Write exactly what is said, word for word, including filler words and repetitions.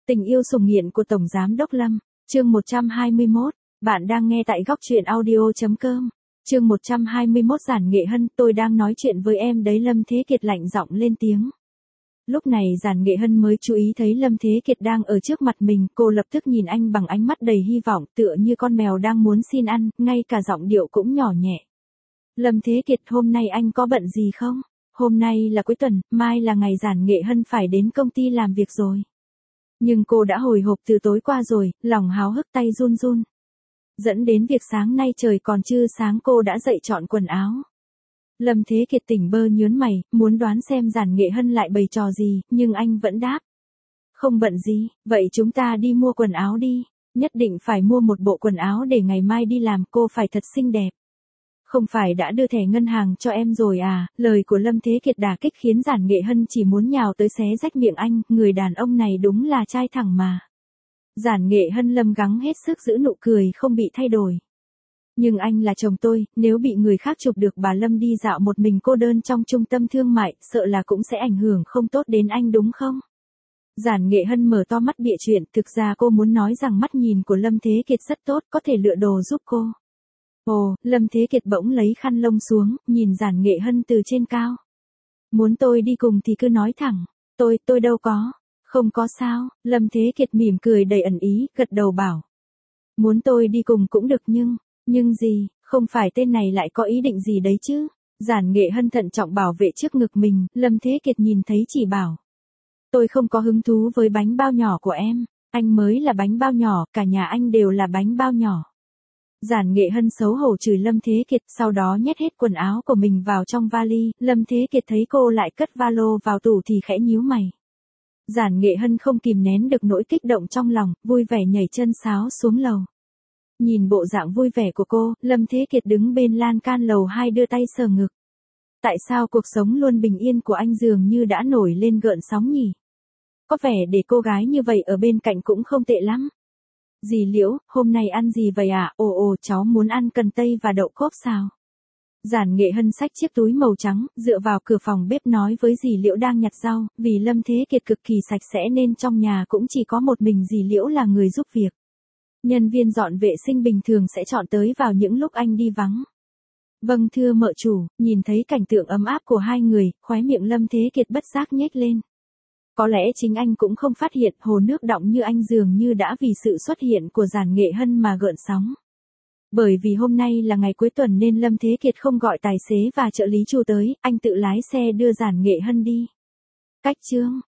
Tình yêu sủng nghiện của Tổng Giám đốc Lâm, chương một trăm hai mươi mốt, bạn đang nghe tại góc truyện audio chấm com. Chương một trăm hai mươi mốt Giản Nghệ Hân, tôi đang nói chuyện với em đấy. Lâm Thế Kiệt lạnh giọng lên tiếng. Lúc này Giản Nghệ Hân mới chú ý thấy Lâm Thế Kiệt đang ở trước mặt mình, cô lập tức nhìn anh bằng ánh mắt đầy hy vọng, tựa như con mèo đang muốn xin ăn, ngay cả giọng điệu cũng nhỏ nhẹ. Lâm Thế Kiệt, hôm nay anh có bận gì không? Hôm nay là cuối tuần, mai là ngày Giản Nghệ Hân phải đến công ty làm việc rồi. Nhưng cô đã hồi hộp từ tối qua rồi, lòng háo hức tay run run. Dẫn đến việc sáng nay trời còn chưa sáng cô đã dậy chọn quần áo. Lâm Thế Kiệt tỉnh bơ nhớn mày, muốn đoán xem Giản Nghệ Hân lại bày trò gì, nhưng anh vẫn đáp. Không bận gì, vậy chúng ta đi mua quần áo đi. Nhất định phải mua một bộ quần áo để ngày mai đi làm, cô phải thật xinh đẹp. Không phải đã đưa thẻ ngân hàng cho em rồi à? Lời của Lâm Thế Kiệt đả kích khiến Giản Nghệ Hân chỉ muốn nhào tới xé rách miệng anh, người đàn ông này đúng là trai thẳng mà. Giản Nghệ Hân Lâm gắng hết sức giữ nụ cười không bị thay đổi. Nhưng anh là chồng tôi, nếu bị người khác chụp được bà Lâm đi dạo một mình cô đơn trong trung tâm thương mại, sợ là cũng sẽ ảnh hưởng không tốt đến anh đúng không? Giản Nghệ Hân mở to mắt bịa chuyện, thực ra cô muốn nói rằng mắt nhìn của Lâm Thế Kiệt rất tốt, có thể lựa đồ giúp cô. Ồ, Lâm Thế Kiệt bỗng lấy khăn lông xuống, nhìn Giản Nghệ Hân từ trên cao. Muốn tôi đi cùng thì cứ nói thẳng, tôi, tôi đâu có, không có sao, Lâm Thế Kiệt mỉm cười đầy ẩn ý, gật đầu bảo. Muốn tôi đi cùng cũng được nhưng, nhưng gì, không phải tên này lại có ý định gì đấy chứ? Giản Nghệ Hân thận trọng bảo vệ trước ngực mình, Lâm Thế Kiệt nhìn thấy chỉ bảo. Tôi không có hứng thú với bánh bao nhỏ của em, anh mới là bánh bao nhỏ, cả nhà anh đều là bánh bao nhỏ. Giản Nghệ Hân xấu hổ chửi Lâm Thế Kiệt, sau đó nhét hết quần áo của mình vào trong vali, Lâm Thế Kiệt thấy cô lại cất va lô vào tủ thì khẽ nhíu mày. Giản Nghệ Hân không kìm nén được nỗi kích động trong lòng, vui vẻ nhảy chân sáo xuống lầu. Nhìn bộ dạng vui vẻ của cô, Lâm Thế Kiệt đứng bên lan can lầu hai đưa tay sờ ngực. Tại sao cuộc sống luôn bình yên của anh dường như đã nổi lên gợn sóng nhỉ? Có vẻ để cô gái như vậy ở bên cạnh cũng không tệ lắm. Dì Liễu, hôm nay ăn gì vậy ạ? À? Ồ ồ, cháu muốn ăn cần tây và đậu cốp xào. Giản Nghệ Hân xách chiếc túi màu trắng, dựa vào cửa phòng bếp nói với dì Liễu đang nhặt rau, vì Lâm Thế Kiệt cực kỳ sạch sẽ nên trong nhà cũng chỉ có một mình dì Liễu là người giúp việc. Nhân viên dọn vệ sinh bình thường sẽ chọn tới vào những lúc anh đi vắng. Vâng thưa mợ chủ, nhìn thấy cảnh tượng ấm áp của hai người, khóe miệng Lâm Thế Kiệt bất giác nhếch lên. Có lẽ chính anh cũng không phát hiện hồ nước đọng như anh dường như đã vì sự xuất hiện của Giản Nghệ Hân mà gợn sóng. Bởi vì hôm nay là ngày cuối tuần nên Lâm Thế Kiệt không gọi tài xế và trợ lý Chu tới, anh tự lái xe đưa Giản Nghệ Hân đi. Cách chương,